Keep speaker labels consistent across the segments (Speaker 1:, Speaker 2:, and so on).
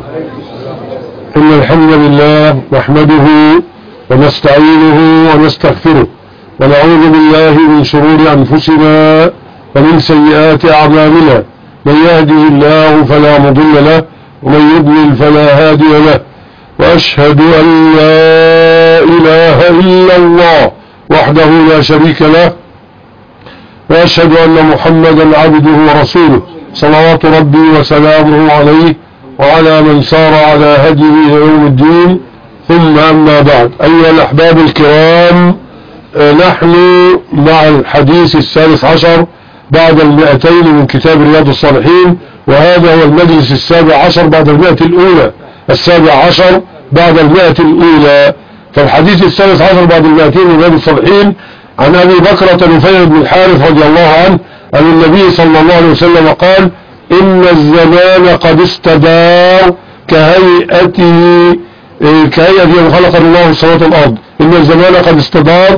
Speaker 1: إن الحمد لله نحمده ونستعينه ونستغفره ونعوذ بالله من شرور أنفسنا ومن سيئات أعمالنا. من يهده الله فلا مضل له ومن يضلل فلا هادي له، وأشهد أن لا إله إلا الله وحده لا شريك له، وأشهد أن محمدا عبده ورسوله صلوات ربي وسلامه عليه وعلى من سار على هديه يوم الدين. ثم أما بعد، أيها الأحباب الكرام، نحن مع الحديث الثالث عشر بعد 200 من كتاب رياض الصالحين، وهذا هو المجلس 17 بعد 100 الأولى، 17 بعد 100 الأولى. فالحديث الثالث عشر بعد 200 من رياض الصالحين عن أبي بكرة نفيل بن الحارث رضي الله عنه أن النبي صلى الله عليه وسلم قال: إن الزمان قد استدار كهيئته يوم خلق الله السماوات والأرض. إن الزمان قد استدار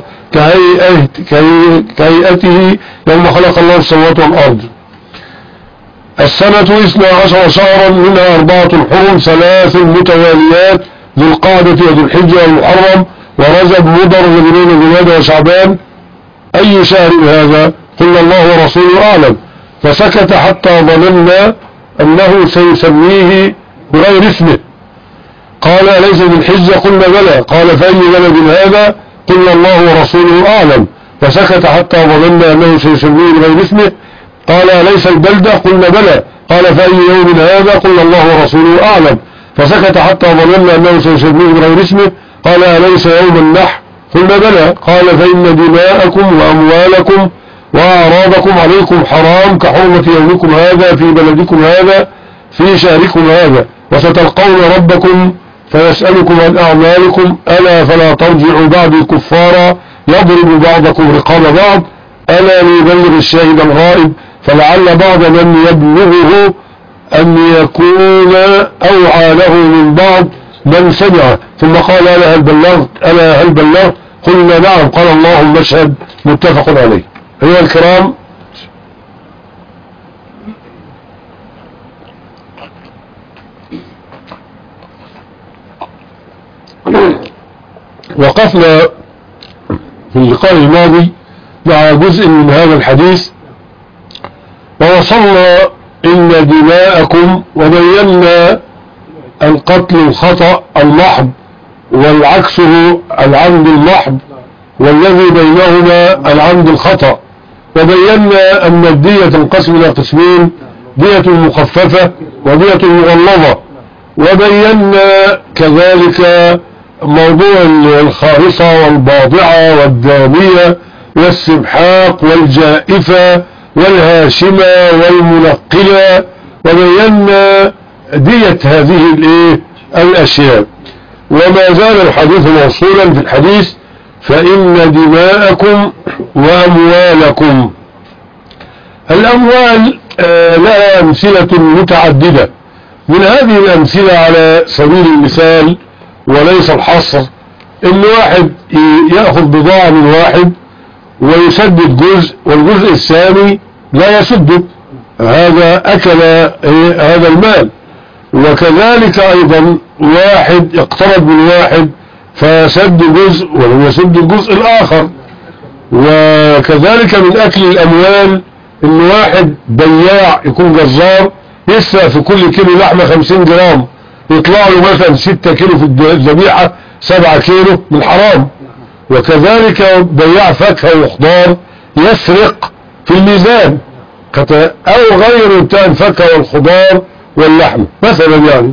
Speaker 1: كهيئته يوم خلق الله السماوات والأرض. السنة 12 شهرا، منها 4 حرم، 3 متواليات: ذو القعدة وذو الحجة والمحرم ورجب مضر وذنون جمادى وشعبان. أي شهر هذا؟ قلنا الله ورسوله أعلم. فسكت حتى ظننا أنه سيسميه بغير اسمه. قال: أليس ذو الحجة؟ قلنا بلى. قال: فأي بلد هذا؟ قلنا الله ورسوله أعلم. فسكت حتى ظننا أنه سيسميه بغير اسمه. قال: أليس البلدة؟ قلنا بلى. قال: فأي يوم هذا؟ قلنا الله ورسوله أعلم. فسكت حتى ظننا أنه سيسميه بغير اسمه. قال: أليس يوم النحر؟ قلنا بلى. قال: فإن دماءكم وأموالكم وأعراضكم عليكم حرام كحرمة يومكم هذا في بلدكم هذا في شهركم هذا، وستلقون ربكم فيسألكم عن أعمالكم. ألا فلا ترجعوا بعدي كفارا يضرب بعضكم رقاب بعض. ألا ليبلغ الشاهد الغائب، فلعل بعض من يبلغه أن يكون أوعى له من بعض من سمع. ثم قال: ألا هل بلغت؟ ألا هل بلغت؟ قلنا نعم. قال: اللهم اشهد. متفق عليه. أيها الكرام، وقفنا في اللقاء الماضي مع جزء من هذا الحديث، ووصلنا إن دماءكم، وبينا القتل الخطأ المحض والعكسه العمد المحض، والذي بينهما العمد الخطأ. وبينا أن الدية تنقسم إلى قسمين: دية مخففة ودية مغلظة. وبينا كذلك موضوع الخارصة والباضعة والدامية والسبحاق والجائفة والهاشمة والمنقلة. وبينا دية هذه الأشياء. وما زال الحديث موصولا في الحديث: فإن دماءكم وأموالكم. الأموال لها أمثلة متعددة. من هذه الأمثلة على سبيل المثال وليس الحصر، إن واحد يأخذ بضاعة من واحد ويسدد جزء، والجزء الثاني لا يسده، هذا أكل هذا المال. وكذلك أيضا واحد اقترض من واحد فسد جزء ولم يسد الجزء الآخر. وكذلك من أكل الأموال إن واحد بياع يكون جزار يسرق في كل كيلو لحمة 50 جرام، يطلع له مثلا 6 كيلو في الذبيحة، 7 كيلو من حرام. وكذلك بياع فاكهة وخضار يسرق في الميزان، أو غير بتاع الفاكهة والخضار واللحم مثلا يعني.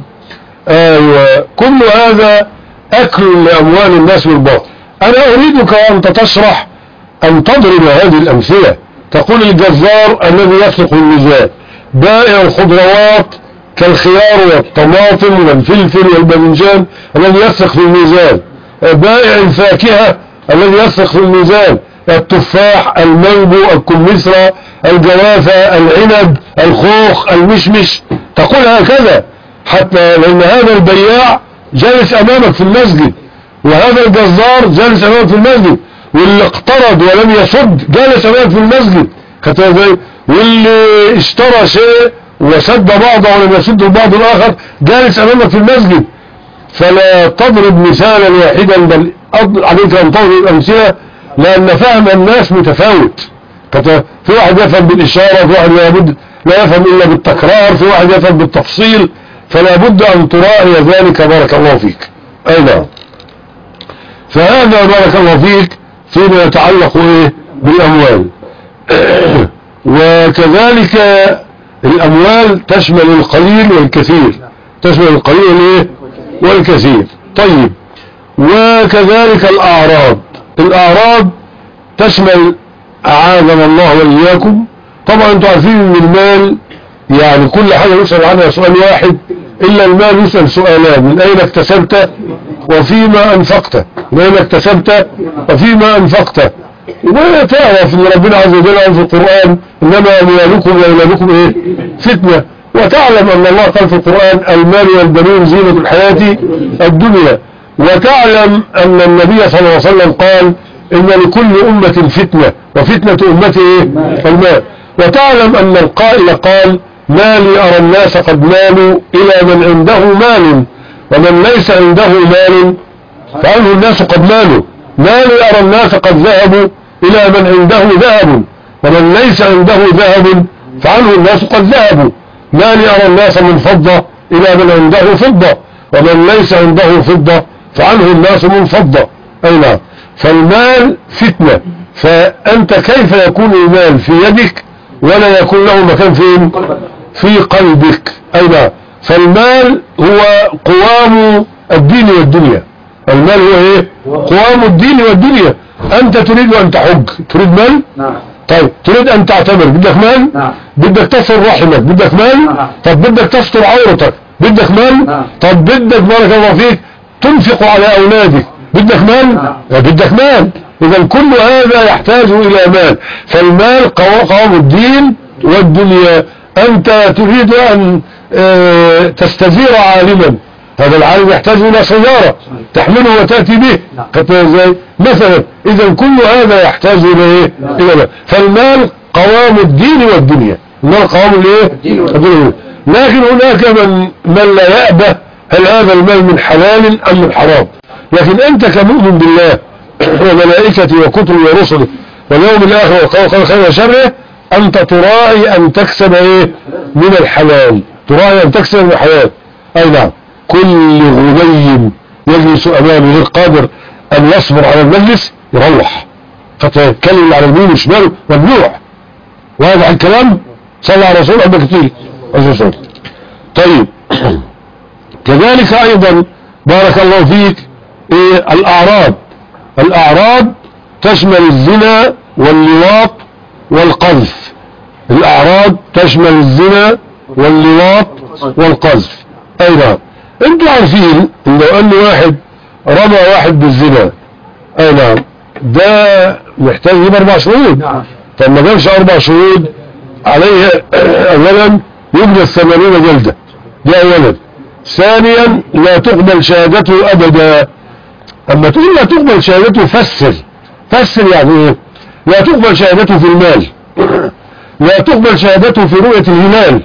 Speaker 1: كل هذا أكل لأموال الناس بالباطل. أنا أريدك أنت تشرح، أن تضرب هذه الأمثلة. تقول: الجزار الذي يسرق الميزان، بائع الخضروات كالخيار والطماطم والفلفل والباذنجان الذي يسرق في الميزان، بائع الفاكهة الذي يسرق في الميزان، التفاح، المانجو، الكمثرى، الجوافة، العنب، الخوخ، المشمش. تقول هكذا حتى لأن هذا البياع جالس أمامك في المسجد، وهذا الجزار جالس أمامك في المسجد، واللي اقترض ولم يسد جالس أمامك في المسجد، واللي اشترى شيء وسد بعضه ولم يسد البعض الآخر جالس أمامك في المسجد، فلا تضرب مثالا واحدا بل عليك أن تضرب الأمثلة، لأن فهم الناس متفاوت. في واحد يفهم بالإشارة، في واحد لا يفهم إلا بالتكرار، في واحد يفهم بالتفصيل، فلا بد أن تراعي ذلك. بارك الله فيك. أي نعم. فهذا بارك الله فيك فيما يتعلق بالأموال. وكذلك الأموال تشمل القليل والكثير، تشمل القليل والكثير. طيب، وكذلك الأعراض تشمل، أعاذنا الله وإياكم. طبعا انتم عارفين ان المال يعني كل حاجة يسأل عنها سؤال واحد، إلا المال يسأل سؤالان: من أين اكتسبت وفيما أنفقت، من أين اكتسبت وفيما أنفقت. وتعرف ان ربنا عز وجل قال في القرآن: إنما أموالكم وأولادكم فتنة. وتعلم أن الله قال في القرآن: المال والبنون زينة الحياة الدنيا. وتعلم أن النبي صلى الله عليه وسلم قال: إن لكل أمة فتنة وفتنة أمتي المال. وتعلم أن القائل قال: ما لي أرى الناس قد مالوا إلى من عنده مال، ومن ليس عنده مال فعنه الناس قد مالوا. ما لي أرى الناس قد ذهبوا إلى من عنده ذهب، ومن ليس عنده ذهب فعنه الناس قد ذهبوا. ما لي أرى الناس من فضة إلى من عنده فضة، ومن ليس عنده فضة فعنه الناس من فضة. أي نعم. فالمال فتنة، فأنت كيف يكون المال في يدك ولا يكون له مكان فين؟ في قلبك. أي نعم. فالمال هو قوام الدين والدنيا. المال هو قوام الدين والدنيا. أنت تريد أن تحج، تريد مال؟ نعم. طيب، تريد أن تعتمر، بدك مال؟ نعم. بدك تصل رحمك، بدك مال؟ نعم. طب بدك تستر عورتك، بدك مال؟ نعم. طب بدك بارك الله فيك تنفق على أولادك، بدك مال؟ نعم. بدك مال. إذا كل هذا يحتاج إلى مال. فالمال قوام الدين والدنيا. أنت تريد أن تستزير عالما، هذا العالم يحتاج إلى سيارة تحمله وتأتي به مثلا. إذا كل هذا يحتاج إلى مال. فالمال قوام الدين والدنيا. المال قوام الدين. لكن هناك من لا يأبه هل هذا المال من حلال أم من حرام. لكن أنت كمؤمن بالله وملائكته وكتبه ورسله واليوم الآخر وقال خير وشره، أنت تراعي أن تكسب من الحلال، تراعي أن تكسب من الحلال. أي نعم. كل غني يجلس أمامه غير قادر أن يصبر على المجلس يروح، فتتكلم على اليمين وشماله ممنوع. وهذا الكلام صلى على رسول الله كتير. طيب، كذلك أيضا بارك الله فيك الأعراض تشمل الزنا واللواط والقذف. الأعراض تشمل الزنا واللواط والقذف. أي نعم. انتوا عارفين ان لو ان واحد رمى واحد بالزنا، اي نعم، ده محتاج يجيب 4 شهود. طب ما جابش 4 شهود عليه اولا يجلد 80 جلدة، ده اولا. ثانيا لا تقبل شهادته ابدا. اما تقول لا تقبل شهادته فسر يعني ايه؟ لا تقبل شهادته في المال، لا تقبل شهادته في رؤية الهلال،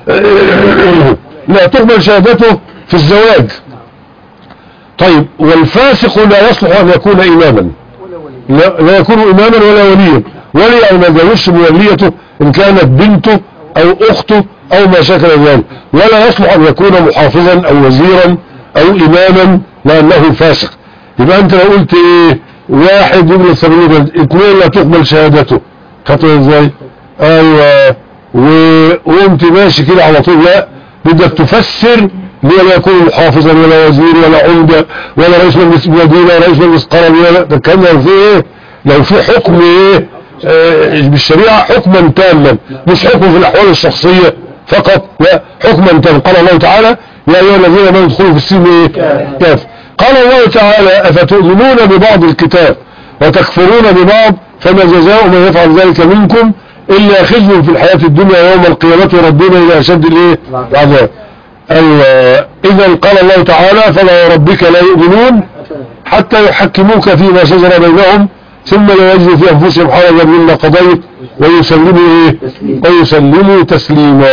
Speaker 1: لا تقبل شهادته في الزواج. طيب، والفاسق لا يصلح أن يكون إماما، لا يكون إماما ولا وليا. ولي أو ما جاوزش موليته إن كانت بنته أو أخته أو ما شاكل ذلك. ولا يصلح أن يكون محافظا أو وزيرا أو إماما لأنه فاسق. يبقى أنت لو قلت واحد يجلد 70 جلدة، 2 لا تقبل شهادته، خطوة ازاي؟ ايوه. وانت ماشي كده على طول، لا، بدك تفسر ليه لا يكون محافظا ولا وزير ولا عمدة ولا رئيس مجلس مدينة ولا رئيس مجلس قرن ولا ده كان لو في حكم بالشريعة حكما تاما، مش حكم في الأحوال الشخصية فقط، لا، حكما تاما. قال الله تعالى: يا أيها الذين آمنوا ادخلوا في السلم كافة. قال الله تعالى: أفتؤمنون ببعض الكتاب وتكفرون ببعض فما جزاء من يفعل ذلك منكم إلا خزي في الحياة الدنيا يوم القيامة يردون إلى أشد العذاب. إذا قال الله تعالى: فلا وربك لا يؤمنون حتى يحكموك فيما شجر بينهم ثم لا يجدوا في أنفسهم حرجا مما قضيت ويسلموا تسليما.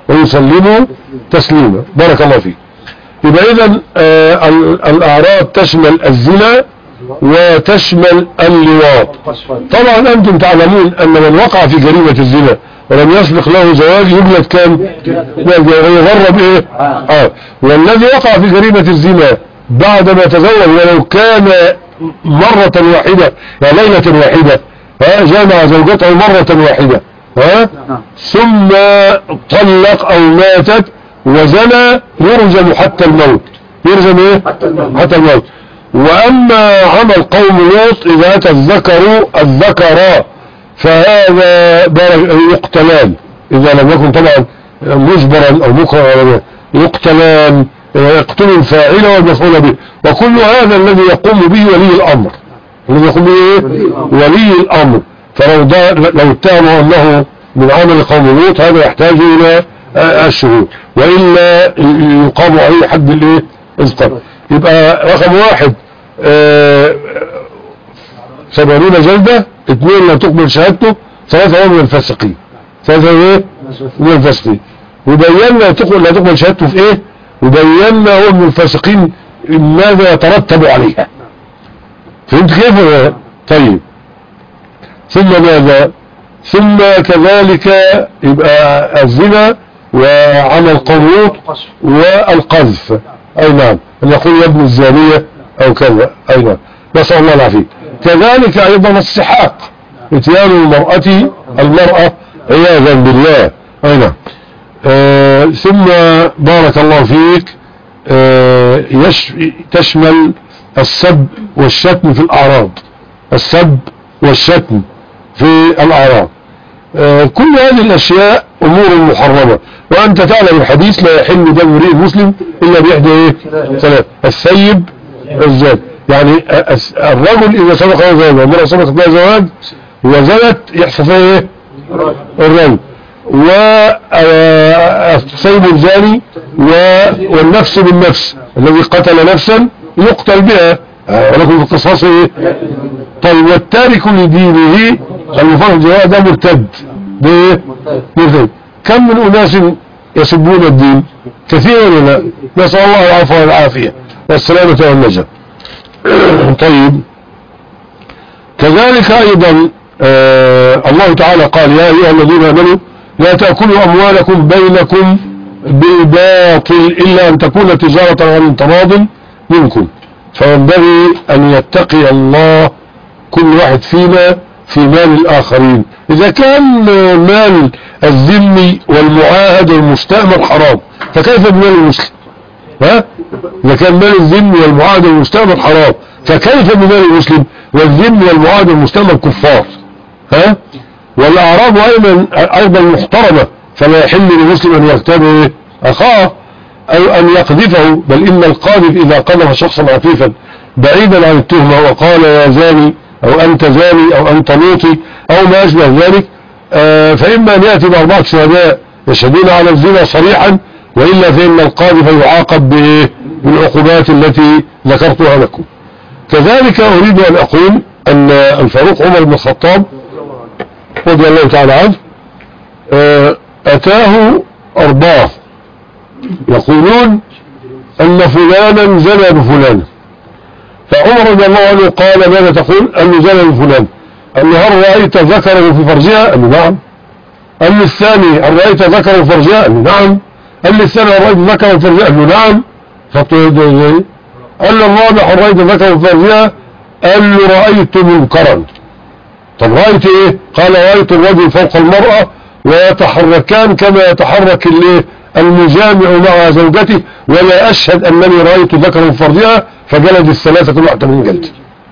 Speaker 1: ويسلموا تسليما. بارك الله فيك. يبقى إذن الأعراض تشمل الزنا وتشمل اللواط. طبعا أنتم تعلمون أن من وقع في جريمة الزنا ولم يسبق له زواج يجلد كام؟ يغرب إيه؟ والذي وقع في جريمة الزنا بعدما تزوج ولو كان مرة واحدة يعني ليلة واحدة جامع زوجته مرة واحدة ثم طلق أو ماتت وزنى يرجم حتى الموت. يرجم إيه؟ حتى الموت. وأما عمل قوم لوط إذا أتى الذكر فهذا يقتلان إذا لم يكن طبعا مجبرا أو مكرها يقتلان، يقتل الفاعل والمفعول به. وكل هذا الذي يقوم به ولي الأمر، الذي يقوم به ولي الأمر. فلو اتهموا أنه من عمل قوم لوط هذا يحتاج إلى الشهود، وإلا يقام عليه حد الايه القتل. يبقى رقم 1 70 جلدة، 2 لا تقبل شهادته، 3 من الفاسقين. 3 ايه من الفاسقين. وبينا لا تقبل شهادته في ايه، وبينا هو من الفاسقين ماذا يترتب عليها. فهمت كيف؟ طيب ثم ماذا؟ ثم كذلك يبقى الزنا وعمل قوم لوط والقذف. اي نعم، ان يقول يا ابن الزانية او كذا. اي نعم، نسأل الله العافية. كذلك ايضا السحاق، اتيان المرأة عياذا بالله. اي نعم. ثم بارك الله فيك تشمل السب والشتم في الأعراض. السب والشتم في الأعراض. كل هذه الأشياء أمور محرمة، وأنت تعلم الحديث لا يحل دم امرئ مسلم إلا بإحدى إيه؟ 3: الثيب الزاد. يعني الرجل إذا سبق له زواج والمرأة سبقت لها زواج وزنت يحصل فيها إيه؟ الرجل. والثيب الزاني والنفس بالنفس، الذي قتل نفسا يقتل بها ولكن في القصاص إيه؟ طيب والتارك لدينه المفرد جواء ده مرتد. مرتد. كم من أناس يسبون الدين؟ كثير ولا لا؟ نسأل الله العفو والعافية والسلامة والنجاة. طيب كذلك أيضا الله تعالى قال يا أيها الذين آمنوا لا تأكلوا أموالكم بينكم بالباطل إلا أن تكون تجارة عن تراض منكم. فينبغي أن يتقي الله كل واحد فينا في مال الآخرين. إذا كان مال الذمي والمعاهد والمستأمر حرام فكيف بمال المسلم؟ إذا كان مال الذمي والمعاهد والمستأمر حرام فكيف بمال المسلم؟ والذمي والمعاهد والمستأمر كفار. والأعراض أيضا محترمة، فلا يحل للمسلم أن يغتاب أخاه أو أن يقذفه، بل إن القاذف إذا قذف شخصا عفيفا بعيدا عن التهمة وقال يا زاني أو أنت زاني أو أنت لوطي أو ما أشبه ذلك، فإما أن يأتي ب4 شهداء يشهدون على الزنا صريحا، وإلا فإن القاذف يعاقب بالعقوبات التي ذكرتها لكم. كذلك أريد أن أقول أن الفاروق عمر بن الخطاب رضي الله تعالى عنه أتاه 4 يقولون أن فلانا زنى بفلان، فعمر رضي الله عنه قال ماذا تقول؟ أنه زنى بفلان. قال له هل رأيت ذكره في فرجها؟ قال له نعم. قال له الثاني هل رأيت ذكره في فرجها؟ قال له نعم. قال له الثاني هل رأيت ذكره في فرجها؟ قال له نعم. قال له الرابع هل رأيت ذكره في فرجها؟ قال له رأيت منكرا. طب رأيت ايه؟ قال رأيت الرجل فوق المرأة ويتحركان كما يتحرك المجامع مع زوجته، ولا أشهد أنني رأيت ذكره في فرجها. فجلد 3 كل واحد 80 جلد.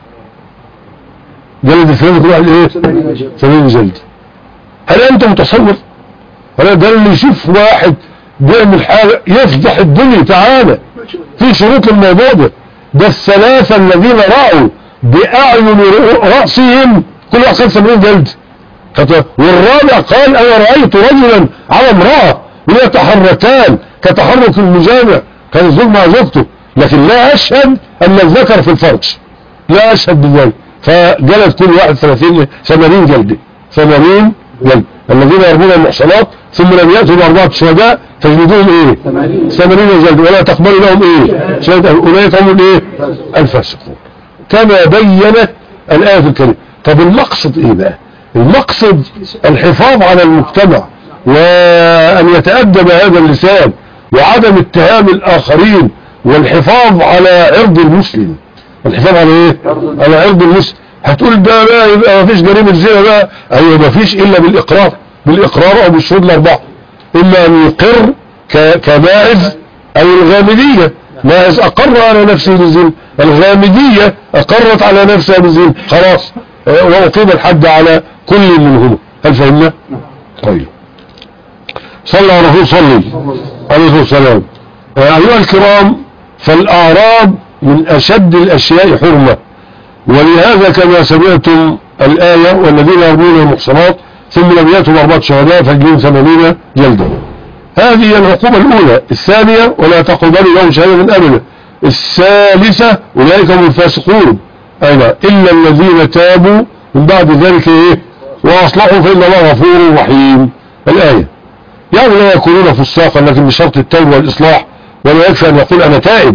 Speaker 1: جلد 3 كل واحد ايه؟ 80 جلد. هل أنت متصور؟ هل ده اللي يشوف واحد بيعمل حاجة يفضح الدنيا؟ تعالى في شروط الموضوع ده. 3 الذين رأوا بأعين رأسهم كل واحد 80 جلد. والرابع قال أنا رأيت رجلا على امرأة ويتحركان كتحرك المجامع، كان الزوج مع زوجته، لكن لا أشهد أن الذكر في الفرج، لا أشهد بذلك. فجلد كل واحد 80 جلد. 80 جلد. الذين يرمون المحصنات ثم لم يأتوا بأربعة شهداء فاجلدوهم ايه 80 جلد ولا تقبلوا لهم ايه شهادة، أولئك هم ايه الفاسقون، كما بينت الآية الكريمة. طب المقصد ايه بقى؟ المقصد الحفاظ على المجتمع، وأن يتأدب هذا اللسان، وعدم اتهام الآخرين، والحفاظ على عرض المسلم. الحفاظ على ايه؟ على عرض المسلم. هتقول ده بقى يبقى مفيش جريمة زنا بقى، ايوه مفيش الا بالاقرار او بالشهود الاربعة، اما ان يقر كماعز او الغامدية. ماعز اقر على نفسه بالزنا، الغامدية اقرت على نفسها بالزنا، خلاص واقيم الحد على كل منهما. هل فهمنا؟ طيب صلى على الرسول صلي عليه السلام. ايها الكرام، فالاعراض من اشد الاشياء حرمة، ولهذا كما سمعتم الآية والذين يرمون المحصنات ثم لم يأتوا بأربعة شهداء فاجلدوهم 80 جلدة. هذه العقوبة الأولى. الثانية ولا تقبلوا لهم شهادة أبدا. الثالثة أولئك هم الفاسقون، إلا الذين تابوا من بعد ذلك إيه وأصلحوا فإن الله غفور رحيم. الآية يعني لا يكونون فساقا، لكن بشرط التوبة والإصلاح، ولا يكفي أن يقول أنا تائب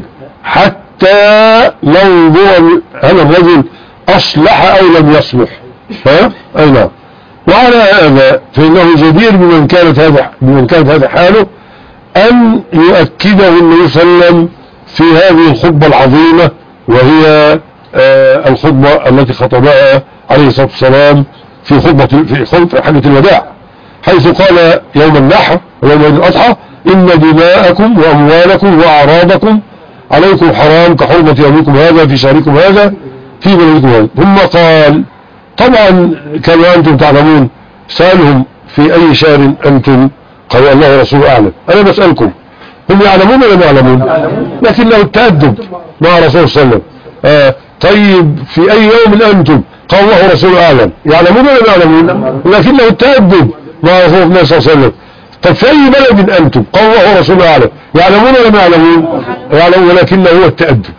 Speaker 1: حتى ننظر هل الرجل أصلح أو لم يصلح. أي نعم. وعلى هذا فإنه جدير بمن كانت هذا حاله أن يؤكده النبي صلى الله عليه وسلم في هذه الخطبة العظيمة، وهي الخطبة التي خطبها عليه الصلاة والسلام في خطبة حجة الوداع، حيث قال يوم النحر ويوم الأضحى إن دماءكم وأموالكم وأعراضكم عليكم حرام كحرمة يومكم هذا في شهركم هذا في بلدكم هذا. ثم قال طبعا كما أنتم تعلمون، سألهم في أي شهر أنتم؟ قالوا الله ورسوله أعلم. أنا بسألكم، هم يعلمون ولا ما يعلمون؟ لكنه التأدب مع رسول صلى الله عليه وسلم. طيب في أي يوم أنتم؟ قال الله ورسوله أعلم. يعلمون ولا ما يعلمون؟ لكنه التأدب مع رسول الله صلى الله عليه وسلم. طب في أي بلد أنتم؟ قال الله ورسوله أعلم. يعلمون ولا ما يعلمون؟ يعلمون، ولكنه هو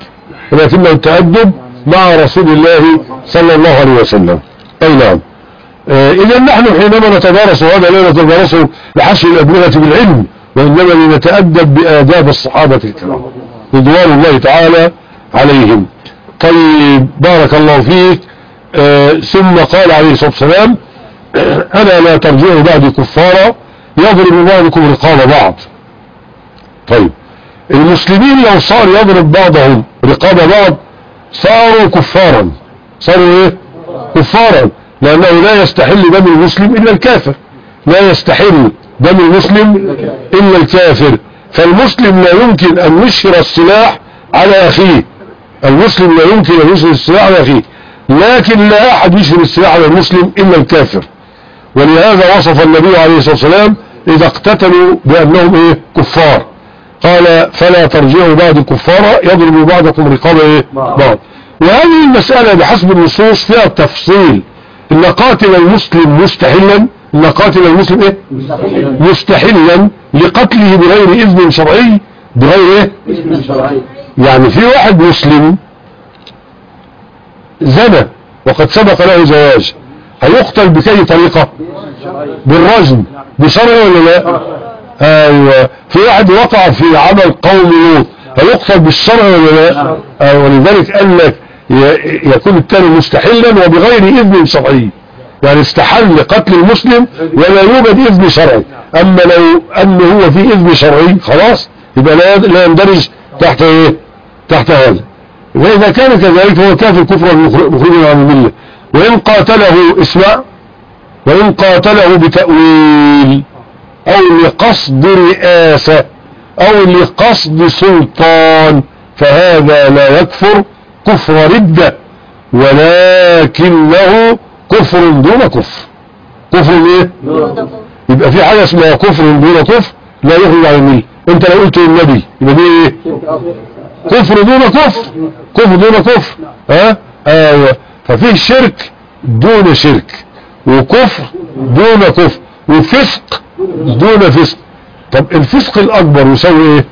Speaker 1: التأدب مع رسول الله صلى الله عليه وسلم. أي نعم. إذا نحن حينما نتدارس، هذا لا نتدارسه لحشر الأدمغة بالعلم، وإنما لنتأدب بآداب الصحابة الكرام رضوان الله تعالى عليهم. طيب بارك الله فيك. ثم قال عليه الصلاة والسلام أنا لا ترجعوا بعد كفارا يضرب بعضكم رقاب بعض. طيب المسلمين لو صار يضرب بعضهم رقاب بعض صاروا كفارا. صاروا ايه؟ كفارا، لأنه لا يستحل دم المسلم إلا الكافر، لا يستحل دم المسلم إلا الكافر. فالمسلم لا يمكن أن يشهر السلاح على أخيه، المسلم لا يمكن أن يشهر السلاح على أخيه، لكن لا أحد يشهر السلاح على المسلم إلا الكافر. ولهذا وصف النبي عليه الصلاة والسلام إذا اقتتلوا بأنهم إيه؟ كفار. قال فلا ترجعوا بعد كفارا يضرب بعضكم رقاب إيه؟ بعض. وهذه المسألة بحسب النصوص فيها تفصيل. إن قاتل المسلم مستحلا، إن قاتل المسلم إيه؟ مستحلا لقتله بغير إذن شرعي، بغير إيه؟ يعني في واحد مسلم زنى وقد سبق له زواج، هيقتل بأي طريقة؟ بالرجم، بشرع ولا لا؟ ايوه. في واحد وقع في عمل قوم لوط، هيقتل بالشرع ولا لا؟ ولذلك قال لك يكون التاني مستحلا وبغير اذن شرعي، يعني استحل قتل المسلم ولا يوجد اذن شرعي. اما لو انه هو في اذن شرعي خلاص يبقى لا يندرج تحت ايه؟ تحت هذا. واذا كان كذلك فهو كافر كفرا مخرجا عن المله. وإن قاتله اسمع، وإن قاتله بتأويل أو لقصد رئاسة أو لقصد سلطان فهذا لا يكفر كفر ردة، ولكنه كفر دون كفر. كفر ايه؟ يبقى في حاجة اسمها كفر دون كفر لا يخرج عن المله. انت لو قلت للنبي يبقى دي ايه؟ كفر دون كفر، كفر دون كفر. ايوه. ففيه شرك دون شرك، وكفر دون كفر، وفسق دون فسق. طب الفسق الاكبر يساوي ايه؟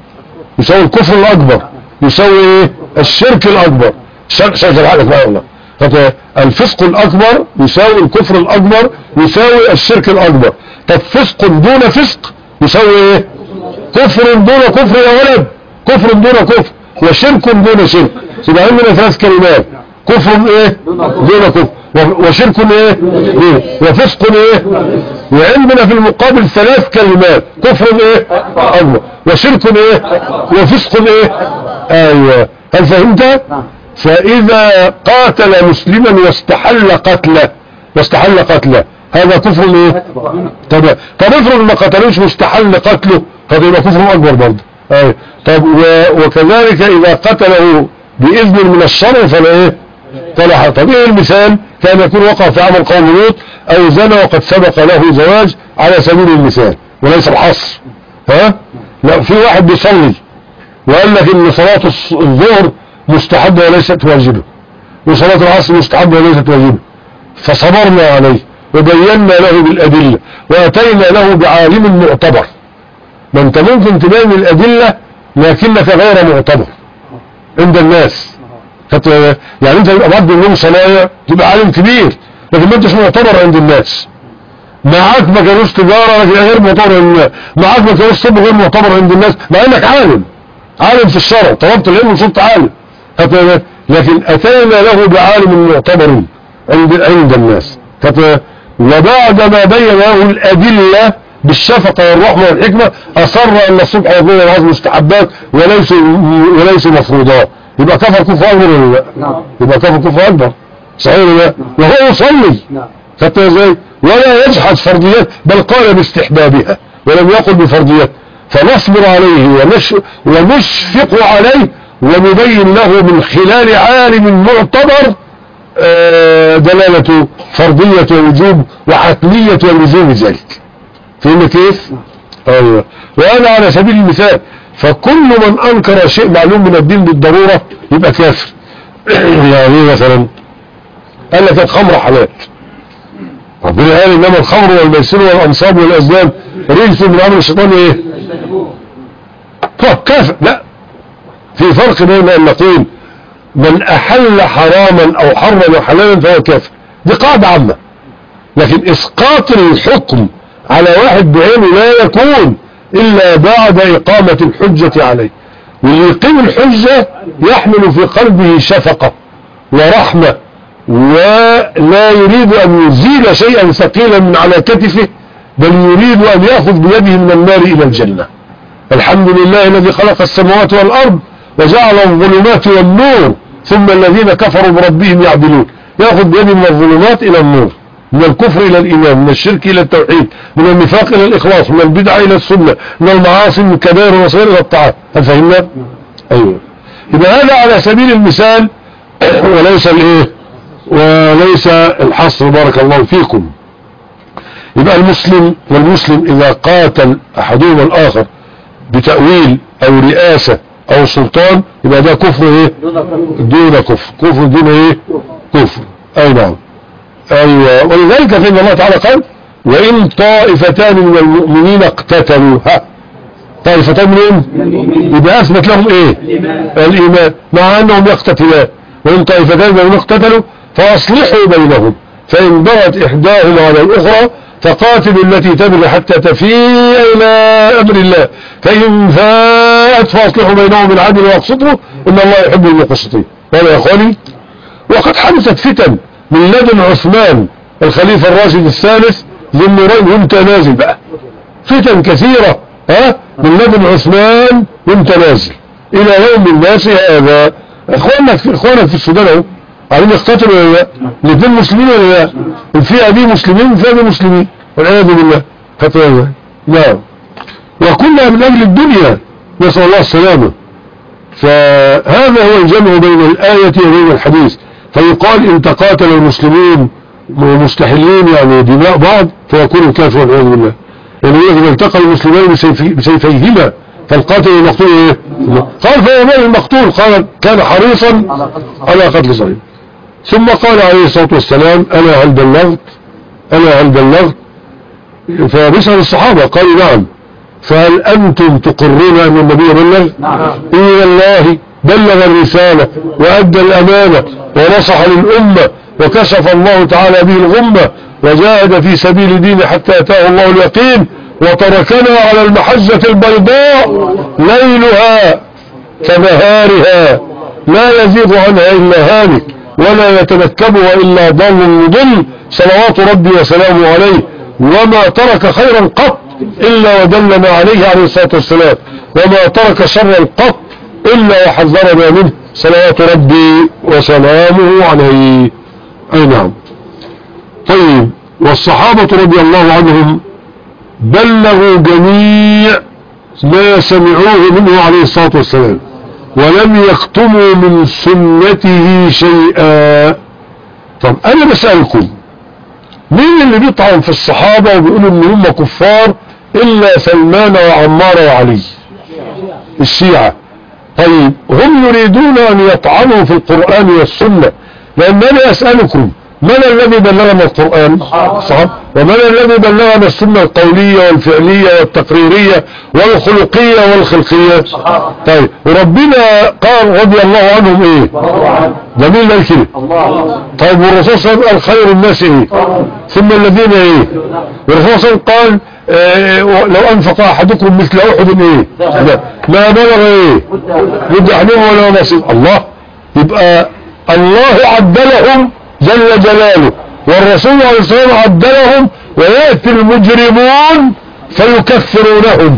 Speaker 1: يساوي الكفر الاكبر، يساوي ايه؟ الشرك الاكبر. شغل حالك بقى والله. الفسق الأكبر يساوي الكفر الأكبر يساوي الشرك الأكبر. طب فسق دون فسق يساوي ايه؟ كفر دون كفر يا ولد، كفر دون كفر، وشرك دون شرك. يبقى عندنا 3 كلمات، كفر ايه دون كفر، وشرك ايه وفسق ايه، وعندنا في المقابل 3 كلمات، كفر ايه اكبر، وشرك ايه وفسق ايه. ايوه، هل فهمت؟ فاذا قاتل مسلما واستحل قتله هذا كفر ايه. طب افرض ما قتلوش واستحل قتله، طب يبقى كفر اكبر برضه. ايوه. طب وكذلك اذا قتله باذن من الشرع فلا ايه فلا. طب ايه المثال؟ كان يكون وقع في عمل قوم لوط او زنى وقد سبق له زواج على سبيل المثال وليس الحصر. ها لا، في واحد بيصلي وقال لك ان صلاة الظهر مستحبة وليست واجبة، وصلاة العصر مستحبة وليست واجبة، فصبرنا عليه وبينا له بالأدلة وأتينا له بعالم معتبر. ما انت ممكن تبين الأدلة لكنك غير معتبر عند الناس. يعني انت يبقى بعد اليوم صلاة تبقى عالم كبير لكن ما انتش معتبر عند الناس. معاك مكانوش تجارة لكن غير معتبر عند الناس، معاك مكانوش طب غير معتبر عند الناس، مع انك عالم في الشرع، طلبت العلم وصرت عالم، لكن أتينا له بعالم معتبر عند الناس. وبعد ما بين له الأدلة بالشفقة والرحمة والحكمة أصر أن الصبح يكون العظم مستحبات وليس مفروضات. يبقى كفر كفر أكبر ولا لا؟ يبقى كفر كفر أكبر، صحيح ولا لا؟ وهو يصلي خدتها ازاي؟ ولا يجحد فرضيات، بل قال باستحبابها ولم يقل بفرضيات. فنصبر عليه ونشفق عليه ونبين له من خلال عالم معتبر دلالة فرضية ووجوب وحتمية ولزوم ذلك. فهمت كيف؟ ايوه. وهذا على سبيل المثال. فكل من انكر شيء معلوم من الدين بالضرورة يبقى كافر. يعني مثلا قال لك الخمر حلال، ربنا قال انما الخمر والميسر والانصاب والازلام رجس من عمل الشيطان ايه؟ كافر. لا، في فرق بين ان نقول من احل حراما او حرم حلالا فهو كافر، دي قاعدة عامة، لكن اسقاط الحكم على واحد بعينه لا يكون الا بعد اقامة الحجة عليه. واللي يقيم الحجة يحمل في قلبه شفقة ورحمة ولا يريد ان يزيل شيئا ثقيلا من على كتفه، بل يريد ان يأخذ بيده من النار الى الجنة. الحمد لله الذي خلق السماوات والارض وجعل الظلمات والنور ثم الذين كفروا بربهم يعدلون. يأخذ بيده من الظلمات الى النور، من الكفر الى الايمان، من الشرك الى التوحيد، من النفاق الى الاخلاص، من البدع الى السنة، من المعاصي من الكبائر والصغائر الى الطاعات. هل فهمنا؟ ايوه. يبقى هذا على سبيل المثال وليس الايه وليس الحصر. بارك الله فيكم. يبقى المسلم والمسلم اذا قاتل احدهما الاخر بتأويل او رئاسة او سلطان يبقى ده كفر ايه دون كفر، كفر دون ايه كفر. اي نعم. ايوه. ولذلك فإن الله تعالى قال وان طائفتان من المؤمنين اقتتلوا. طائفتان منهم يبقى اثبت لهم ايه الايمان مع انهم يقتتلان. وان طائفتان من المؤمنين اقتتلوا فاصلحوا بينهم فان بغت احداهما على الاخرى فقاتلوا التي تبغي حتى تفيء الى امر الله فان فاءت فاصلحوا بينهم بالعدل واقسطوا ان الله يحب المقسطين. هذا يا اخواني. وقد حدثت فتن من لدن عثمان الخليفة الراشد الثالث ذو النورين وانت نازل بقى، فتن كثيرة من لدن عثمان وانت نازل الى يوم الناس هذا. اخوانك في السودان اهو عايزين يقتتلوا ولا لا؟ الاثنين مسلمين ولا لا؟ الفئة دي مسلمين والفئة دي مسلمين والعياذ بالله. فتوى. نعم. وكلها من اجل الدنيا، نسأل الله السلامة. فهذا هو الجمع بين الآية وبين الحديث. فيقال ان تقاتل المسلمين مستحلين يعني دماء بعض فيكون الكافر والعياذ بالله. يعني إذا التقى المسلمين بسيفيهما فالقاتل والمقتول ايه؟ قال فهو مال المقتول. قال كان حريصا على قتل صاحبه. ثم قال عليه الصلاة والسلام انا هل بلغت فبيسأل الصحابة قالوا نعم. فهل انتم تقرون ان النبي بلغ؟ إن الله بلغ الرسالة وأدى الأمانة ونصح للأمة وكشف الله تعالى به الغمة وجاهد في سبيل دينه حتى أتاه الله اليقين وتركنا على المحجة البيضاء ليلها كنهارها لا يزيغ عنها إلا هالك ولا يتنكبها إلا ضال مضل صلوات ربي وسلامه عليه وما ترك خيرا قط إلا ودلنا عليه عليه الصلاة والسلام وما ترك شرا قط إلا وحذرنا منه صلوات ربي وسلامه عليه. أي نعم. طيب، والصحابة رضي الله عنهم بلغوا جميع ما سمعوه منه عليه الصلاة والسلام ولم يكتموا من سنته شيئا. طب أنا بسألكم، مين اللي بيطعن في الصحابة وبيقولوا ان هم كفار إلا سلمان وعمار وعلي؟ الشيعة. طيب، هم يريدون أن يطعنوا في القرآن والسنة، لأنني أسألكم من الذي بلغنا القرآن؟ صح. ومن الذي بلغنا السنة القولية والفعلية والتقريرية والخلقية والخلقية؟ طيب، وربنا قال رضي الله عنهم ايه؟ ده مين اللي كده؟ طيب، والرسول صلى الله عليه وسلم قال خير الناس ايه؟ ثم الذين ايه؟ والرسول صلى الله عليه وسلم قال لو انفق احدكم مثل احد ايه؟ ما بلغ ايه؟ مد احدهم ولا نصيب. الله. يبقى الله عدلهم جل جلاله والرسول عليه الصلاة والسلام عدلهم ويأتي المجرمون فيكفرونهم،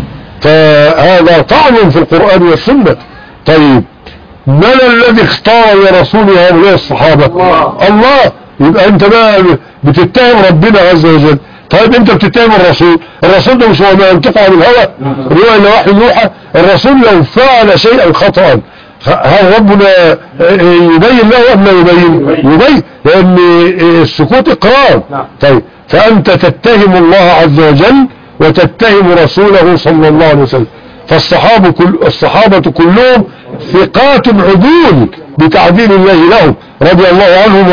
Speaker 1: فهذا طعن في القرآن والسنة. طيب، من الذي اختار لرسوله هؤلاء الصحابة؟ الله. يبقى انت بقى بتتهم ربنا عز وجل. طيب، انت بتتهم الرسول ده مش هو ما ينطق عن الهوى؟ رواية إلا وحي يوحى. الرسول لو فعل شيئا خطأ هل ربنا يبين له أم لا يبين؟ لأن السكوت إقرار. طيب، فأنت تتهم الله عز وجل وتتهم رسوله صلى الله عليه وسلم. فالصحابة كلهم ثقات عدول بتعديل الله لهم رضي الله عنهم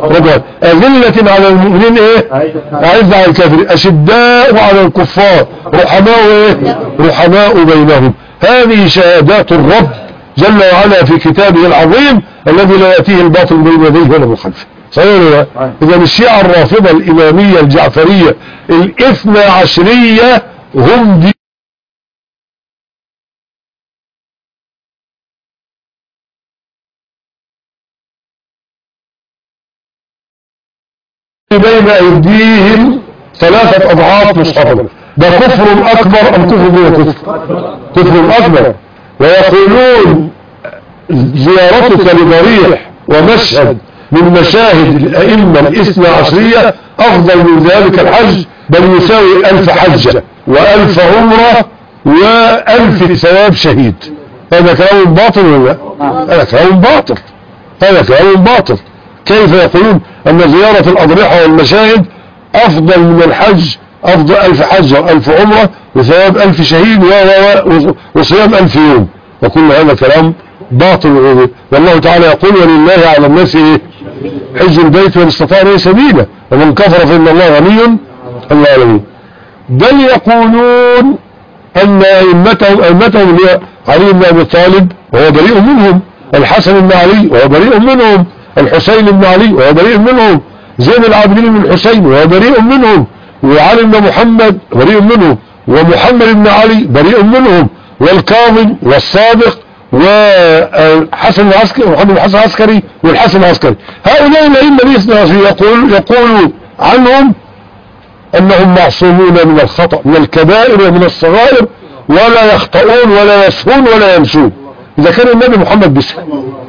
Speaker 1: أذلة على المؤمنين أعز على الكافرين أشداء على الكفار رحماء بينهم. هذه شهادات الرب جل وعلا في كتابه العظيم الذي لا يأتيه الباطل من يديه ولا من خلفه. صحيح. إذا الشيعة الرافضة الإمامية الجعفرية الاثنى عشرية هم دي بين أيديهم 3 أضعاف مصحفا. ده كفر أكبر أم كفر دون كفر أكبر. ويقولون زيارتك لضريح ومشهد من مشاهد الأئمة الاثنى عشرية أفضل من ذلك الحج، بل يساوي 1000 حجة و1000 عمرة و1000 ثواب شهيد. هذا كلام باطل ولا؟ هذا كلام باطل. هذا كلام باطل. كيف يقولون أن زيارة الأضرحة والمشاهد أفضل من الحج؟ أفضل 1000 حجة و1000 عمرة وثواب 1000 شهيد وصيام 1000 يوم. وكل هذا كلام باطل. والله تعالى يقول ولله على الناس حج البيت من استطاع إليه سبيلا ومن كفر فإن الله غني عن العالمين. بل يقولون أن أئمتهم هي علي بن أبي طالب وهو بريء منهم، الحسن بن علي وهو بريء منهم، الحسين بن علي وهو بريء منهم، زين العابدين بن الحسين وهو بريء منهم، وعلي بن محمد بريء منهم، ومحمد بن علي بريء منهم، والكاظم والصادق وحسن العسكري ومحمد الحسن العسكري والحسن العسكري. هؤلاء الأئمة الاثنى عشر يقول عنهم أنهم معصومون من الخطأ، من الكبائر ومن الصغائر، ولا يخطئون ولا يسهون ولا ينسون. إذا كان النبي محمد بيسهل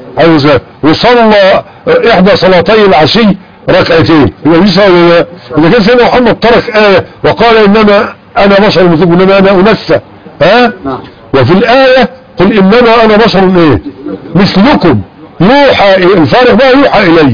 Speaker 1: وصلى إحدى صلاتي العشي ركعتين، إذا كان سيدنا محمد ترك آية وقال إنما أنا بشر مثلكم إنما أنا أنسى وفي الآية قل إنما أنا بشر مثلكم يوحى، الفارق بقى يوحى إليه.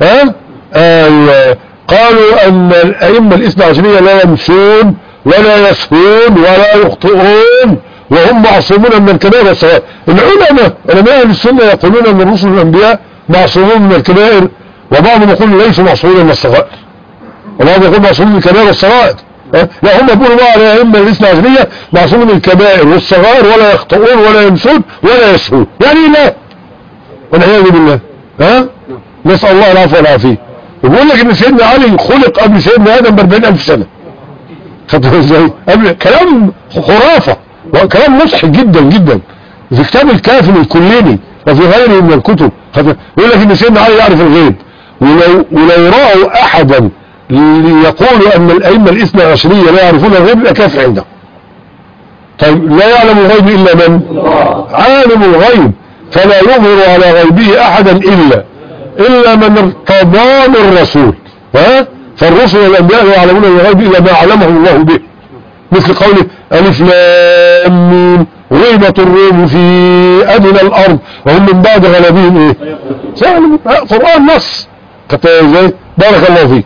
Speaker 1: قالوا أن الأئمة الاثنى عشرية لا يمسون ولا يسهون ولا يخطئون وهم معصومون من الكبائر والصغائر. العلماء أهل السنة يقولون أن الرسل والأنبياء معصومون من الكبائر، وبعضهم يقول ليسوا معصومون من الصغائر، وبعضهم يقول معصومون من الكبائر والصغائر. لا، هم يقولوا بقى على الأئمة الاثنى عشرية معصومون من الكبائر والصغائر ولا يخطئون ولا يمسون ولا يسهون، يعني لا، والعياذ بالله. نسأل الله العفو والعافية. وبيقول لك ان سيدنا علي خلق قبل سيدنا ادم ب40,000 سنة. خدتوا ازاي؟ كلام خرافة وكلام مضحك جدا جدا في كتاب الكافي الكليني وفي غيره من الكتب. يقول لك ان سيدنا علي يعرف الغيب، ولو رأوا احدا يقولوا ان الائمة الاثنى عشرية لا يعرفون الغيب يبقى كافر عندهم. طيب لا يعلم الغيب الا من؟ عالم الغيب، فلا يظهر على غيبه احدا الا من ارتضى من الرسول. فالرسل والانبياء لا يعلمون الغيب الا ما علمه الله به، مثل قوله الف لام ميم غيبة الروم في ادنى الارض وهم من بعد غلبهم ايه؟ قرآن نص. بارك الله فيك.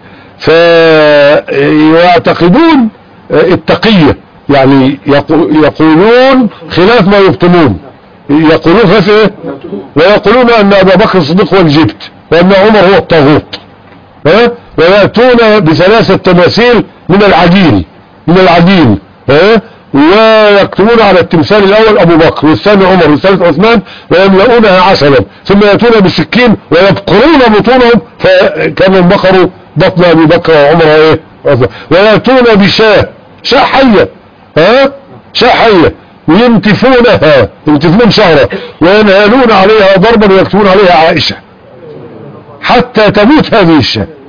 Speaker 1: فيعتقدون التقية، يعني يقولون خلاف ما يبطلون، يقولون خلاف ايه؟ ويقولون ان ابا بكر الصديق هو الجبت وان عمر هو الطاغوت. ويأتون بثلاثة تماثيل من العجين ويكتبون على التمثال الاول ابو بكر والثاني عمر والثالث عثمان ويملؤونها عسلا، ثم يأتون بالسكين ويبقرون بطونهم فكانوا بقروا بطن ابي بكر وعمر وايه؟ ويأتون بشاة حية شاة حية ينتفون شهرة وينهالون عليها ضربا ويكتبون عليها عائشة حتى تموت هذه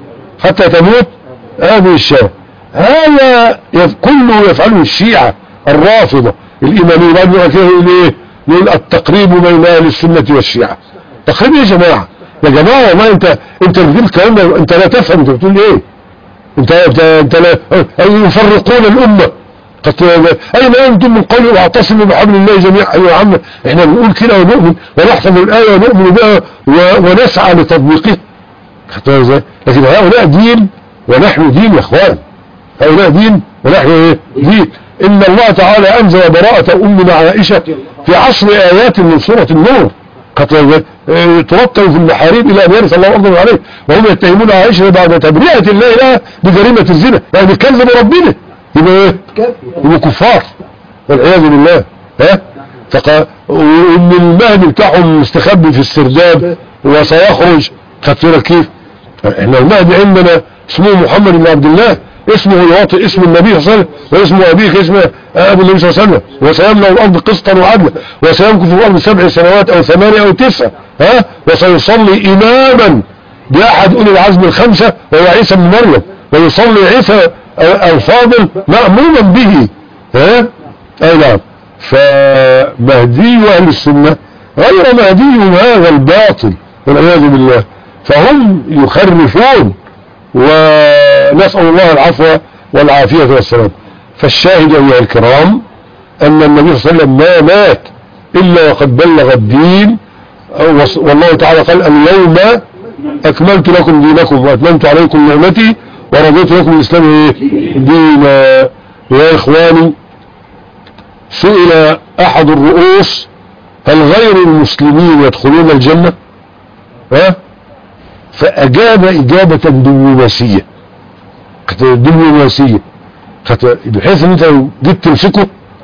Speaker 1: الشاة. هذا كله يفعله الشيعة الرافضة الإمامية. بعد ما يقول التقريب بين أهل السنة والشيعة. تقريب يا جماعة والله انت بتقول الكلام ده، انت لا تفهم انت بتقول ايه. انت لا يفرقون الأمة. اين انتم من قول واعتصموا بحبل الله جميعا؟ ايوه يا عم، احنا بنقول كده ونؤمن ونحفظ الآية ونؤمن بها ونسعى لتطبيقها. لكن هؤلاء دين ونحن دين يا اخوان، هؤلاء دين ونحن ايه؟ دين. ان الله تعالى انزل براءة امنا عائشة في 10 آيات من سورة النور ترتب في المحاريب الى ان يرث الله الارض عليه، وهم يتهمون عائشة بعد تبرئة الله لها بجريمة الزنا، يعني كذب ربنا يبقى ايه؟ يبقى كفار والعياذ بالله. وان المهدي بتاعهم مستخبي في السرداب وسيخرج. خدتوا كيف؟ احنا المهدي عندنا اسمه محمد بن عبد الله، اسمه يواطئ اسم النبي صلى الله عليه وسلم، واسمه ابيك اسمه ابو النبي صلى الله عليه وسلم، وسيملأ الارض قسطا وعدلا، وسيمكث في الارض 7 سنوات او 8 أو 9، وسيصلي اماما باحد اولي العزم ال5 وهو عيسى بن مريم، ويصلي عيسى الفاضل مأموما به. اي نعم. فمهدي اهل السنة غير مهديهم هذا الباطل والعياذ بالله، فهم يخرفون، ونسأل الله العفو والعافية والسلام. فالشاهد أيها الكرام أن النبي صلى الله عليه وسلم ما مات إلا وقد بلغ الدين، والله تعالى قال اليوم أكملت لكم دينكم وأتممت عليكم نعمتي ورضيت لكم الإسلام دينا. يا إخواني، سئل أحد الرؤوس هل غير المسلمين يدخلون الجنة؟ فأجاب إجابة دبلوماسية بحيث ان انت لو جيت تمسكه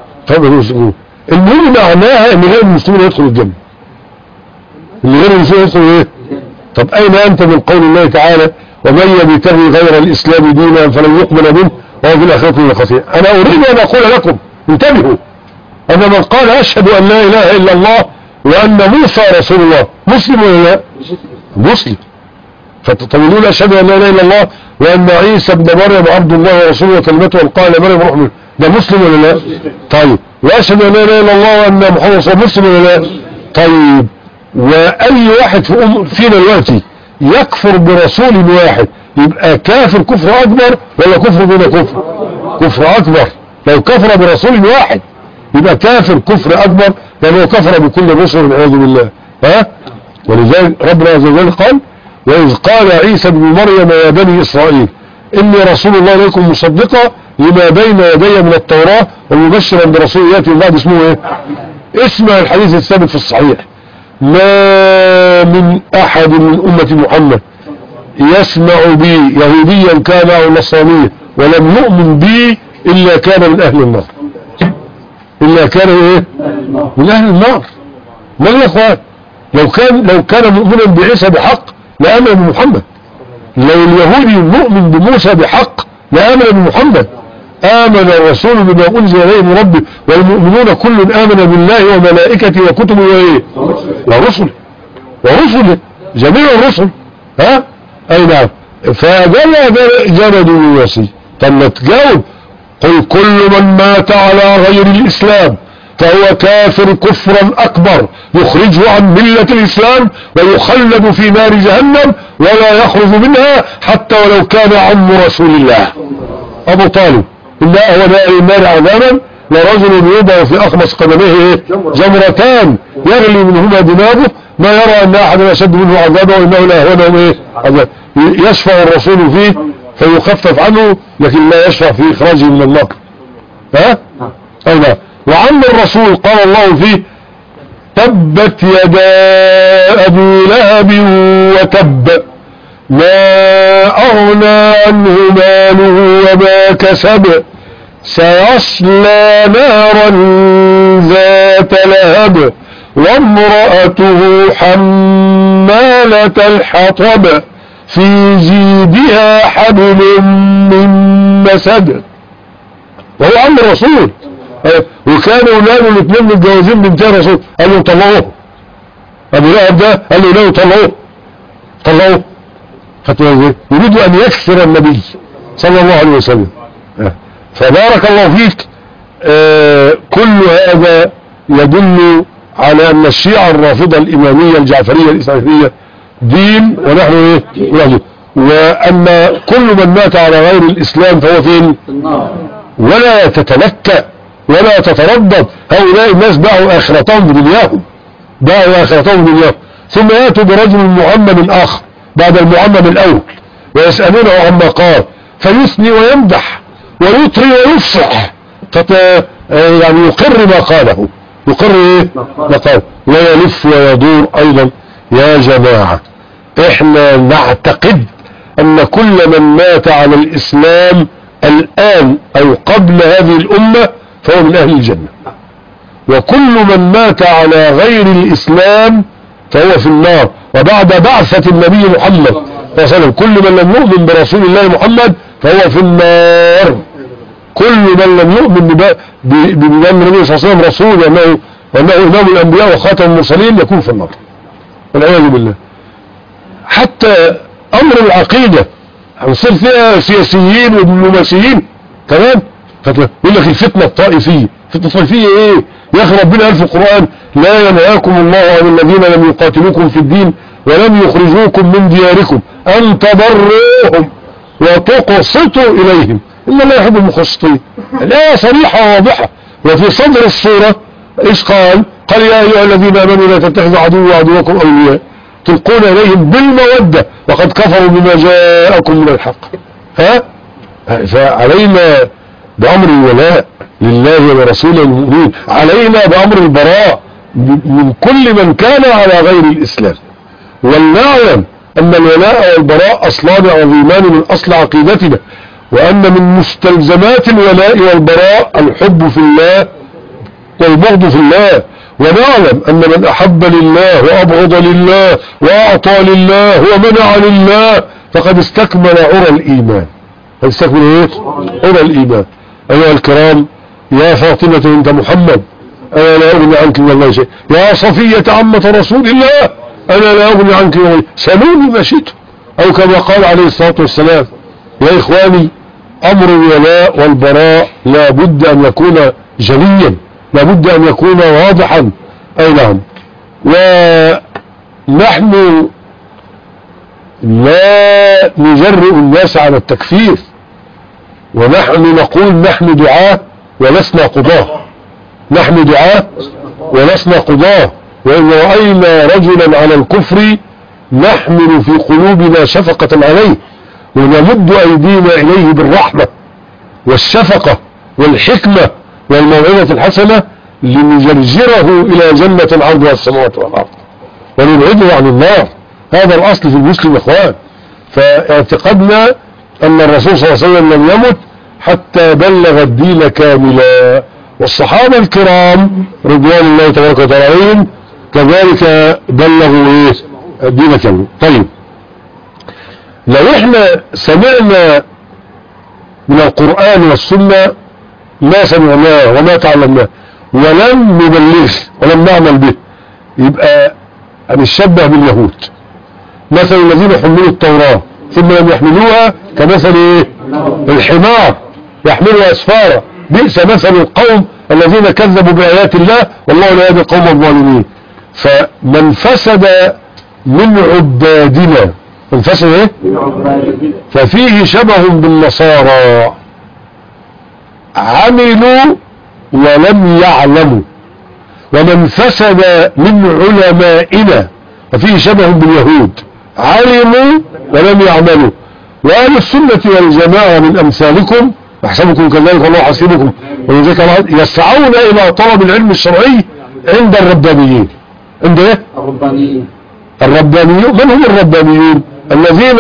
Speaker 1: المهم معناها ان غير المسلمين يدخلوا الجنة. اللي غير المسلمين يدخلوا ايه؟ طب اين انت من قول الله تعالى ومن يبتغي غير الاسلام دينا فلن يقبل منه وهو في الاخرة من الخاسرين. انا اريد ان اقول لكم انتبهوا ان من قال اشهد ان لا اله الا الله وان موسى رسول الله مسلم ولا لا؟ مسلم. فتقولون اشهد ان لا اله الا الله وان عيسى ابن مريم عبد الله ورسوله وكلمته القائل مريم روح منه، ده مسلم ولا لا؟ طيب. واشهد ان لا اله الا الله وان محمد رسول الله مسلم ولا لا؟ طيب. واي واحد فينا دلوقتي يكفر برسول واحد يبقى كافر كفر اكبر ولا كفر دون كفر؟ كفر اكبر. لو كفر برسول واحد يبقى كافر كفر اكبر لانه كفر بكل الرسل والعياذ بالله. ولذلك ربنا عز وجل قال وإذ قال عيسى بن مريم يا بني إسرائيل إني رسول الله إليكم مصدقا لما بين يدي من التوراة ومبشرا برسول يأتي من بعد اسمه إيه؟ اسمع الحديث الثابت في الصحيح: ما من أحد من أمة محمد يسمع بي يهوديا كان أو نصرانيا ولم يؤمن بي إلا كان من أهل النار. إلا كان إيه؟ من أهل النار. ما يا أخوان؟ لو كان مؤمنا بعيسى بحق لآمن بمحمد. لو اليهودي مؤمن بموسى بحق لآمن بمحمد. آمن الرسول بما أنزل إليه من ربه والمؤمنون كل آمن بالله وملائكته وكتبه وإيه ورسله جميع الرسل. ها أي نعم. جلدوا الوصي. طب ما تجاوب قل كل من مات على غير الإسلام فهو كافر كفرا أكبر يخرجه عن ملة الإسلام ويخلد في نار جهنم ولا يخرج منها حتى ولو كان عم رسول الله أبو طالب. إلا هو نائل النار عذابا لرجل يوضع في أخمص قدميه جمرتان يغلي منهما دماغه ما يرى أن أحد أشد منه عذابا وإنه لا هو عذاب يشفع الرسول فيه فيخفف عنه لكن لا يشفع في إخراجه من النار. ها أو لا. وعن الرسول قال الله فيه تبت يدا أبي لهب وتب ما أغنى عنه ماله وما كسب سيصلى نارا ذات لهب وامرأته حمالة الحطب في جيدها حبل من مسد. وهو عم الرسول وكانوا اولاده الاثنين متجوزين بنتين الرسول. قال له طلعوه ابو لهب ده قال له لا طلعوه يريد ان يكسر النبي صلى الله عليه وسلم. فبارك الله فيك. كل هذا يدل على ان الشيعة الرافضة الامامية الجعفرية الاسرائيلية دين ونحن ايه وان كل من مات على غير الاسلام فهو فين ولا تتلكأ ولا تتردد. هؤلاء الناس باعوا اخرتهم بدنياهم ثم يأتوا برجل معمم اخر بعد المعمم الاول ويسألونه عما قال فيثني ويمدح ويطري ويفصح يعني يقر ما قاله ويلف ويدور ايضا. يا جماعة احنا نعتقد ان كل من مات على الاسلام الان او قبل هذه الامة فهو من اهل الجنة وكل من مات على غير الاسلام فهو في النار. وبعد بعثة النبي محمد صلى الله عليه وسلم كل من لم يؤمن برسول الله محمد فهو في النار. كل من لم يؤمن بأن النبي صلى الله عليه وسلم رسول وأنه إمام الأنبياء وخاتم المرسلين يكون في النار والعياذ بالله. حتى أمر العقيدة هنصير فيها سياسيين ودبلوماسيين تمام. يقول لك الفتنة الطائفية ايه يا اخي ربنا قال في القرآن لا ينهاكم الله عن الذين لم يقاتلوكم في الدين ولم يخرجوكم من دياركم ان تبروهم وتقسطوا اليهم ان الله يحب المقسطين. الآية صريحة وواضحة. وفي صدر السورة ايش قال يا ايها الذين امنوا لا تتخذوا عدو وعدوكم اولياء تلقون اليهم بالمودة وقد كفروا بما جاءكم من الحق. فعلينا بأمر الولاء لله ورسوله المؤمنين. علينا بأمر البراء من كل من كان على غير الإسلام. ولنعلم أن الولاء والبراء أصلان عظيمان من أصل عقيدتنا وأن من مستلزمات الولاء والبراء الحب في الله والبغض في الله. ونعلم أن من أحب لله وأبغض لله وأعطى لله ومنع لله فقد استكمل عرى الإيمان. عرى الإيمان. أيها الكرام يا فاطمة بنت محمد أنا لا أغني عنك من الله شيء. يا صفية عمة رسول الله أنا لا أغني عنك من الله سلوني ما شئت. أو كما قال عليه الصلاة والسلام. يا إخواني أمر الولاء والبراء لا بد أن يكون جليا لا بد أن يكون واضحا. أي نعم. ونحن لا نجرئ الناس على التكفير ونحن نقول نحن دعاة ولسنا قضاة. نحن دعاة ولسنا قضاة. وإن رأينا رجلا على الكفر نحمل في قلوبنا شفقة عليه ونمد أيدينا إليه بالرحمة والشفقة والحكمة والموعظة الحسنة لنجرجره إلى جنة عرضها السماوات والأرض ونبعده عن النار. هذا الأصل في المسلم إخوان. فاعتقدنا أن الرسول صلى الله عليه وسلم لم يمت حتى بلغ الدين كاملا والصحابة الكرام رضوان الله تبارك وتعالى عليهم كذلك بلغوا الدين كاملا. طيب لو احنا سمعنا من القرآن والسنة ما سمعناه وما تعلمناه ولم نبلغ ولم نعمل به، يبقى هنشبه باليهود. مثل الذين حملوا التوراة ثم لم يحملوها كمثل ايه؟ الحمار يحمل أسفارا، بئس مثل القوم الذين كذبوا بآيات الله والله لا يهدي القوم الظالمين. فمن فسد من عبادنا، من فسد ايه؟ ففيه شبه بالنصارى، عملوا ولم يعلموا. ومن فسد من علمائنا ففيه شبه باليهود، علموا ولم يعملوا. وأهل السنة والجماعة من أمثالكم أحسبكم كذلك والله حسيبكم ولذلك يسعون إلى طلب العلم الشرعي عند الربانيين. عند ايه؟ الربانيون. من هم الربانيون؟ الذين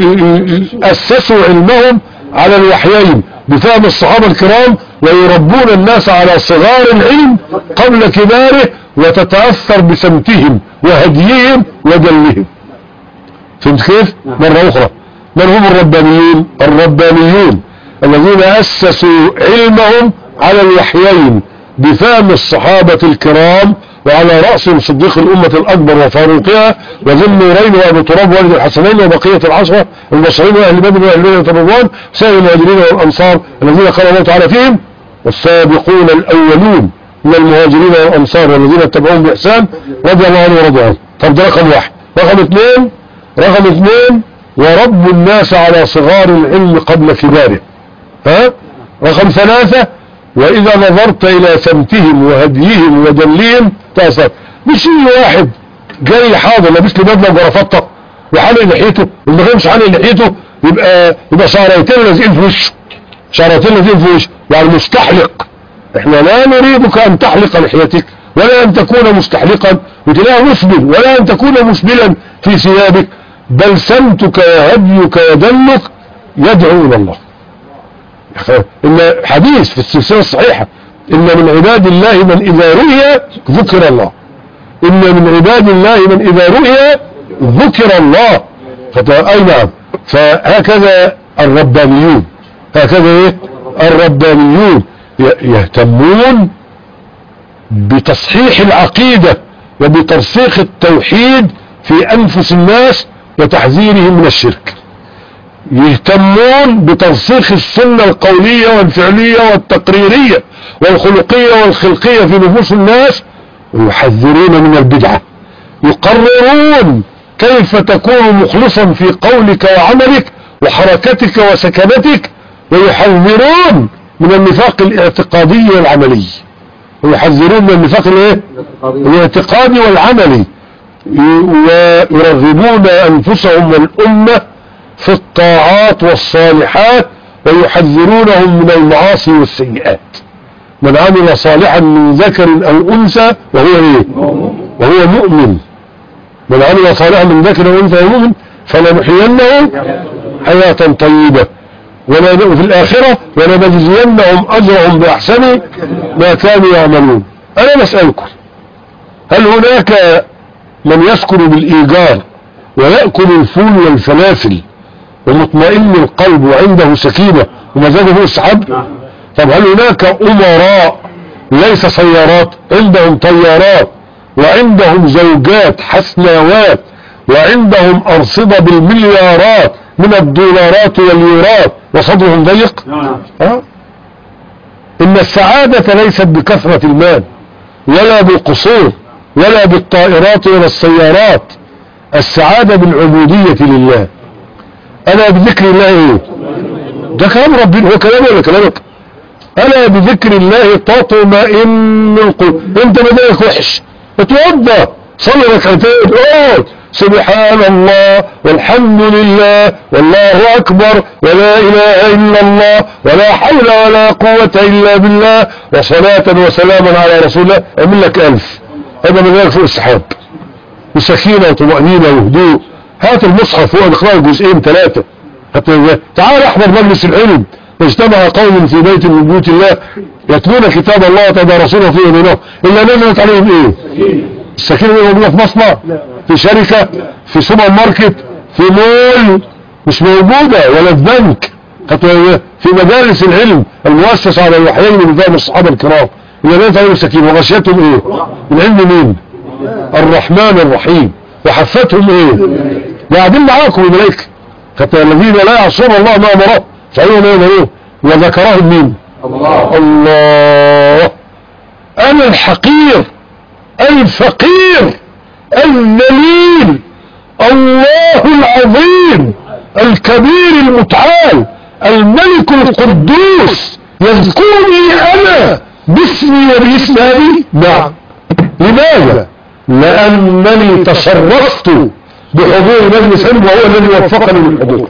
Speaker 1: أسسوا علمهم على الوحيين بفهم الصحابة الكرام، ويربون الناس على صغار العلم قبل كباره، وتتأثر بسمتهم وهديهم ودلهم. فهمت كيف؟ مرة أخرى، من هم الربانيون؟ الربانيون الذين أسسوا علمهم على الوحيين بفهم الصحابة الكرام، وعلى رأسهم صديق الأمة الأكبر وفاروقها وذي النورين وأبو تراب والد الحسنين وبقية العشرة المبشرين وأهل بدر وأهل مدينة رضوان سائر المهاجرين والأنصار الذين قال الله تعالى فيهم والسابقون الأولون من المهاجرين والأنصار والذين اتبعوهم بإحسان رضي الله عنه ورضوا عنه. طب ده رقم واحد. رقم اثنين ورب الناس على صغار العلم قبل كباره. رقم ثلاثة وإذا نظرت إلى سمتهم وهديهم ودلهم تأثر. مش واحد جاي حاضر لابس لي بدله وجرافطه وحالق لحيته، واللي غير مش حالق لحيته يبقى شعرتين لازقين في وشه، شعرتين لازقين في وشه، يعني مستحلق. احنا لا نريدك ان تحلق لحيتك ولا ان تكون مستحلقا وتلاقيه مسبل، ولا ان تكون مسبلا في ثيابك، بل سمتك وهديك ودلك يدعو الى الله. إن حديث في السلسلة الصحيحة إن من عباد الله من إذا رؤي ذكر الله، إن من عباد الله من إذا رؤي ذكر الله. أي نعم. فهكذا الربانيون، هكذا إيه؟ الربانيون يهتمون بتصحيح العقيدة وبترسيخ التوحيد في أنفس الناس وتحذيرهم من الشرك، يهتمون بترسيخ السنة القولية والفعلية والتقريرية والخلقية والخلقية في نفوس الناس، ويحذرون من البدعة، يقررون كيف تكون مخلصا في قولك وعملك وحركتك وسكنتك، ويحذرون من النفاق الاعتقادي والعملي، ويحذرون من النفاق الاعتقادي والعملي، ويرغبون أنفسهم والأمة في الطاعات والصالحات، ويحذرونهم من المعاصي والسيئات. من عمل صالحا من ذكر أو أنثى وهو مؤمن، من عمل صالحا من ذكر أو أنثى وهو مؤمن فلنحيينه حياة طيبة وفي الآخرة ولنجزينهم أجرهم بأحسن ما كانوا يعملون. أنا بسألكم، هل هناك من يسكن بالإيجار ويأكل الفول والفلافل ومطمئن القلب وعنده سكينة ومزاجه فوق السحاب؟ طب هل هناك أمراء ليس سيارات، عندهم طيارات وعندهم زوجات حسناوات وعندهم أرصدة بالمليارات من الدولارات واليورات وصدرهم ضيق؟ إن السعادة ليست بكثرة المال ولا بالقصور ولا بالطائرات ولا السيارات، السعادة بالعبودية لله. أنا بذكر الله إيه؟ ده كلام ربنا، هو كلامي ولا كلامك؟ أنا بذكر الله تطمئن القلوب. أنت مزاجك وحش، اتوضى صلي ركعتين، قول سبحان الله والحمد لله والله أكبر ولا إله إلا الله ولا حول ولا قوة إلا بالله وصلاة وسلاما على رسول الله، أعمل لك 1000. هذا مزاجك فوق السحاب وسكينة وطمأنينة وهدوء. هات المصحف هو نقرأ جزئين 3. تعال احضر مجلس العلم، اجتمع قوم في بيت من بيوت الله يتلون كتاب الله ويتدارسونه فيه بينهم إلا نزلت عليهم إيه؟ السكينة موجودة في مصنع، في شركة، في سوبر ماركت، في مول، مش موجودة ولا في بنك، في مجالس العلم المؤسس على الوحيين من نظام الصحابة الكرام الذين عليهم السكينة وغشيتهم ايه؟ العلم مين؟ الرحمن الرحيم. وحفتهم ايه؟ قاعدين معاكم الملائكة الذين لا يعصون الله ما امره فعلوا ما يمرون. وذكرهم مين؟ الله. انا الحقير الفقير الذليل، الله العظيم الكبير المتعال الملك القدوس يذكرني انا باسمي وباسم ابي. نعم. لماذا؟ لانني تشرفت بحضور مجلس علم وهو الذي وفقني للحضور،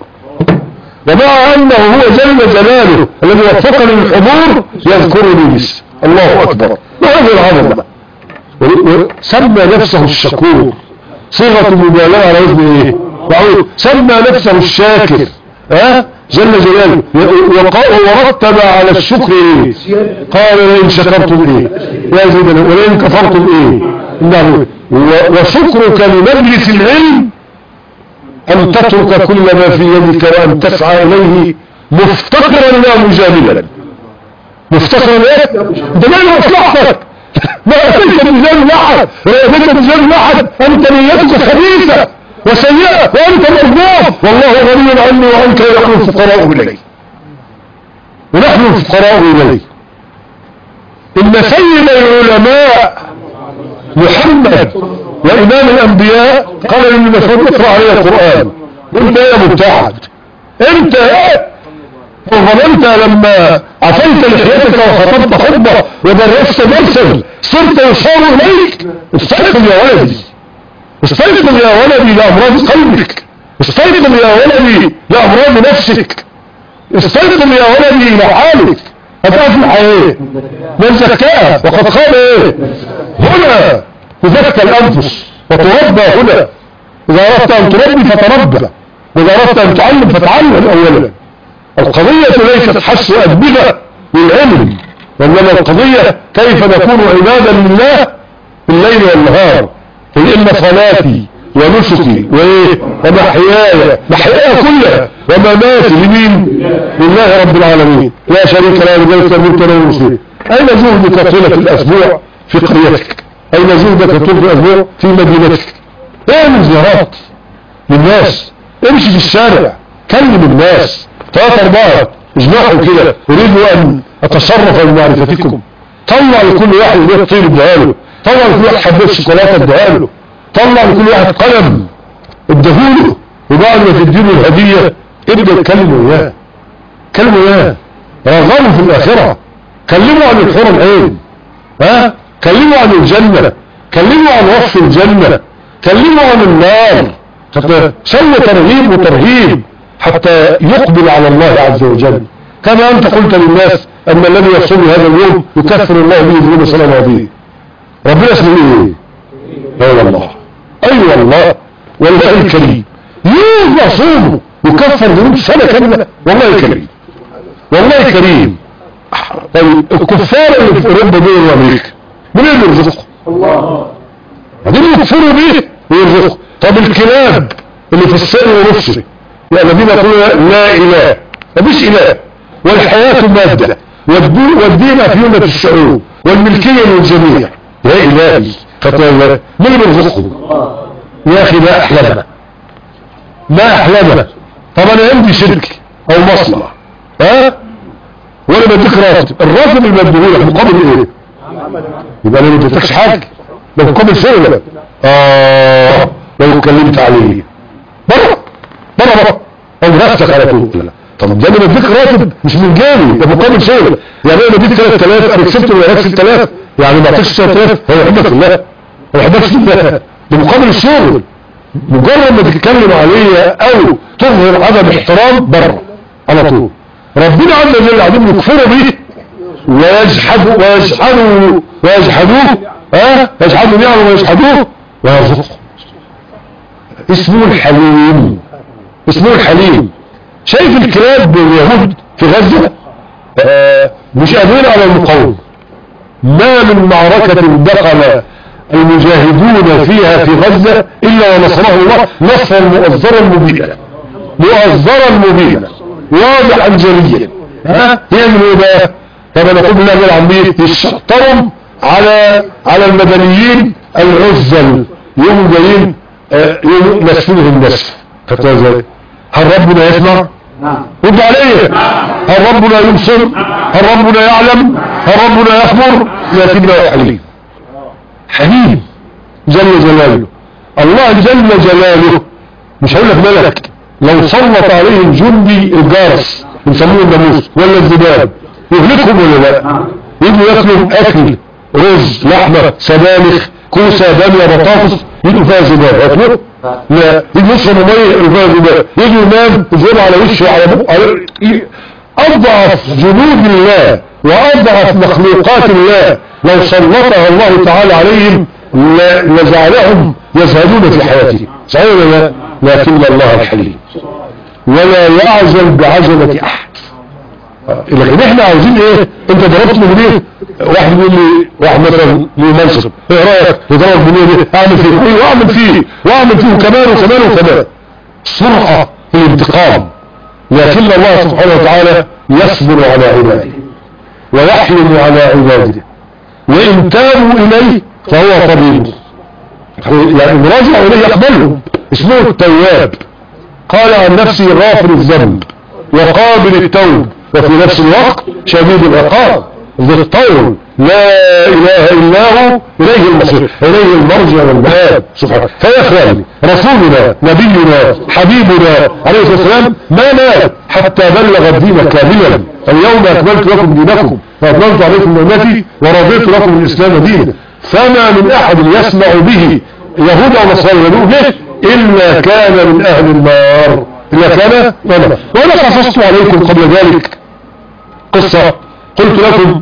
Speaker 1: ومع انه هو جل جلاله الذي وفقني للحضور يذكرني باسم. الله اكبر. وهذه العظمه. سمى نفسه الشكور، صيغه مبالغه على وزن ايه؟ سمى نفسه الشاكر جل جلاله، ورتب على الشكر ايه؟ قال لئن شكرتم ايه؟ يزيدنا ولئن كفرتم ايه؟ وشكرك لمجلس العلم ان تترك كل ما في يدك وان تسعى اليه مفتقرا لا مجاملا. مفتقرا ايه؟ انت ما مصلحتك، ما اتيت بجانب احد، ولا اتيت بجانب احد، انت نيتك خبيثه وسيئة وانت مرضاه، والله غني عني وعنك ونحن الفقراء اليه. ونحن الفقراء اليه. ان سيد العلماء محمد وامام الانبياء قال لي المفروض اقرأ عليه القرآن. قلت يا مبتعد انت وظننت لما عفيت لحياتك وخطبت خطبة ودرست درسا صرت يشار اليك؟ استيقظ يا ولدي، استيقظ يا ولدي لأمراض قلبك، استيقظ يا ولدي لأمراض نفسك، استيقظ يا ولدي إلى حالك. هتفلح ايه؟ من زكاها وقد خاب ايه؟ هنا تزكى الأنفس وتربى هنا. إذا أردت أن تربي فتربى، وإذا أردت أن تعلم فتعلم أولا. القضية ليست حس أدبغة للعلم، وإنما القضية كيف نكون عبادا لله في الليل والنهار. قل إن صلاتي ونسكي ومحياي كلها ومماتي لمين؟ لله رب العالمين لا شريك له لذلك أمرت له المسلمين. أين جهدك طيلة الأسبوع في قريتك؟ أين جهدك طيلة الأسبوع في مدينتك؟ اعمل زيارات للناس، امشي في الشارع، كلم الناس، 3-4 اجمعوا كده، أريد أن أتصرف بمعرفتكم. طلع لكل واحد بيت طير ادهاله، طلع لكل واحد حبيت شوكولاته ادهاله، طلع لكل واحد قلم ادهوله، وبعد ما تديله الهديه ابدا اتكلموا اياه، كلموا اياه، رغبوا في الاخره، كلموا عن الحور العين، كلموا عن الجنه، كلموا عن وصف الجنه، كلموا عن النار، سوى ترغيب وترهيب حتى يقبل على الله عز وجل. كما انت قلت للناس ان الذي يصوم هذا اليوم يكفر الله به ذنوب سنة ماضية. ربنا اسمه ايه؟ اي والله، اي والله، والله الكريم يوم يصوم يكفر ذنوب سنة كاملة. والله كريم، والله كريم. طيب الكفار اللي في اوروبا دول وامريكا مين اللي يرزقهم؟ الله. بعدين يكفروا بيه ويرزقهم. طب الكلاب اللي في السر ونفسه الذين يقولون لا اله، مفيش اله، والحياة مادة، والدين افيونة الشعوب، والملكية للجميع، يا الهي فتاوى من يرزقهم؟ يا اخي ما احلمنا، ما احلمنا. طب انا عندي شركة او مصنع وانا بديك راتب، الراتب اللي بديهولك مقابل ايه؟ يبقى انا ما اديتكش حاجة، ده مقابل شغلك. لو اتكلمت عليه بره او نفسك على طول. طب ده انا بديك راتب مش من جاني، ده مقابل شغل. يعني انا بديك 3000 انا كسبت ولا 6000، يعني ما اعطيش 3000 هو يحبك الله، هو يحبك الله، ده مقابل الشغل. مجرد ما تتكلم عليه او تظهر عدم احترام بره على طول. ربنا عز وجل قاعدين يكفروا به ويجحدوه يجحدوا نعمه ويجحدوه ويرزقه. اسمه الحليم، اسمه الحليم. شايف الكلاب اليهود في غزة مش قادرين على المقاومة. ما من معركة دخل المجاهدون فيها في غزة إلا ونصره الله نصرا مؤزرا مبينا. مؤذرا مبينا واضحا جليا. يعمل ايه بقى؟ طب انا اقول بالله العمية يشطرهم على المدنيين العزل، يوم جايين نسفلهم نسف. خدتها ازاي؟ هل ربنا يسمع؟ رد عليه. هل ربنا يبصر؟ هل ربنا يعلم؟ هل ربنا يخبر؟ لكنه حليم، حليم جل جلاله. الله جل جلاله مش هقول لك ملك، لو سلط عليهم جندي الجرس بنسموه الناموس ولا الذباب يهلكهم ولا لا؟ يجوا ياكلوا اكل رز لحمه سبانخ كوسه باميه بطاطس يجوا فيها ذباب ياكلوا؟ لا. يجوا يشربوا ميه يجوا فيها ذباب، يجوا ينام يزور على وشه وعلى بقه. اضعف جنود الله واضعف مخلوقات الله لو سلطها الله تعالى عليهم لجعلهم يزهدون في حياتهم، صحيح ولا لا؟ لكن الله الحليم ولا يعزل بعزلة احد. لكن احنا عاوزين ايه؟ انت ضربتني منين؟ واحد يقول لي، واحد مثلا ليه منصب، ايه رايك يضرب منين؟ اعمل فيه ايه؟ واعمل فيه وكمان وكمان وكمان. سرعة في الانتقام. لكن الله سبحانه وتعالى يصبر على عباده ويحلم على عباده، وإن تابوا إليه فهو طبيب، يعني إن رجعوا إليه يقبلهم. اسمه التواب. قال عن نفسه غافر الذنب وقابل التوب وفي نفس الوقت شديد العقاب ذي الطول لا إله إلا هو إليه المصير، إليه المرجع والمآب سبحانه. فيا إخواني، رسولنا نبينا حبيبنا عليه الصلاة والسلام ما مات حتى بلغ الدين كاملا. اليوم أكملت لكم دينكم وأتممت عليكم نعمتي ورضيت لكم الإسلام دينا. فما من أحد يسمع به يهود أو نصارى يدعوه به إلا كان من أهل النار، إلا كان منه. وأنا قصصت عليكم قبل ذلك قصة، قلت لكم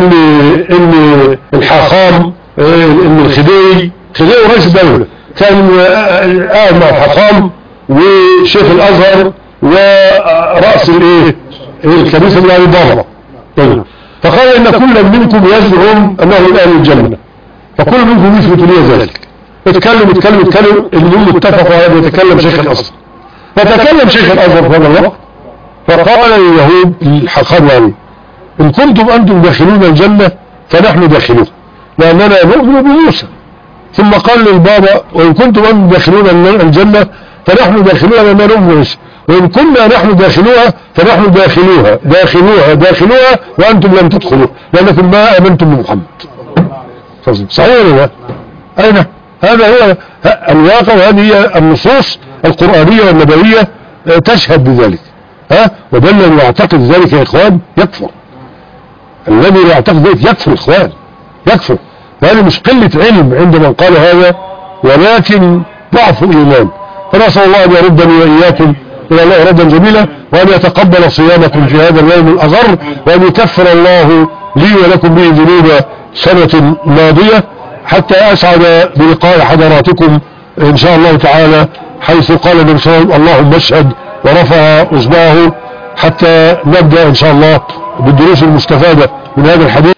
Speaker 1: ان الحاخام، ان الخديوي رئيس الدولة كان قاعد مع الحاخام وشيخ الازهر ورأس الكنيسة من ابي بابا، فقال ان كل منكم يزعم انه من اهل الجنة، فكل منكم يثبت لي ذلك. اتكلم المهم اتفقوا على ان يتكلم شيخ الازهر، فتكلم شيخ الازهر في هذا الوقت فقال اليهود الحاخام يعني إن كنتم أنتم داخلون الجنة فنحن داخلون لأننا نؤمن بموسى. ثم قال للبابا وإن كنتم أنتم داخلون الجنة فنحن داخلون لأننا نؤمن بموسى، وإن كنا نحن داخلوها فنحن داخلوها وأنتم لم تدخلوا لأنكم ما آمنتم بمحمد. صحيح ولا لا؟ أين هذا هو الواقع، وهذه هي النصوص القرآنية والنبوية تشهد بذلك. وبل الذي يعتقد ذلك يا إخوان يكفر. الذي يعتقد ذلك يكفر إخوان، يكفر. وهذا مش قلة علم عند من قال هذا، ولكن ضعف إيمان. فنسأل الله أن يردني وإياكم إلى الله ردا جميلا، وأن يتقبل صيامكم في هذا اليوم الأغر، وأن يكفر الله لي ولكم به ذنوب سنة ماضية، حتى أسعد بلقاء حضراتكم إن شاء الله تعالى، حيث قال النبي صلى الله عليه وسلم اللهم اشهد، ورفع إصبعه، حتى نبدأ إن شاء الله بالدروس المستفادة من هذا الحديث.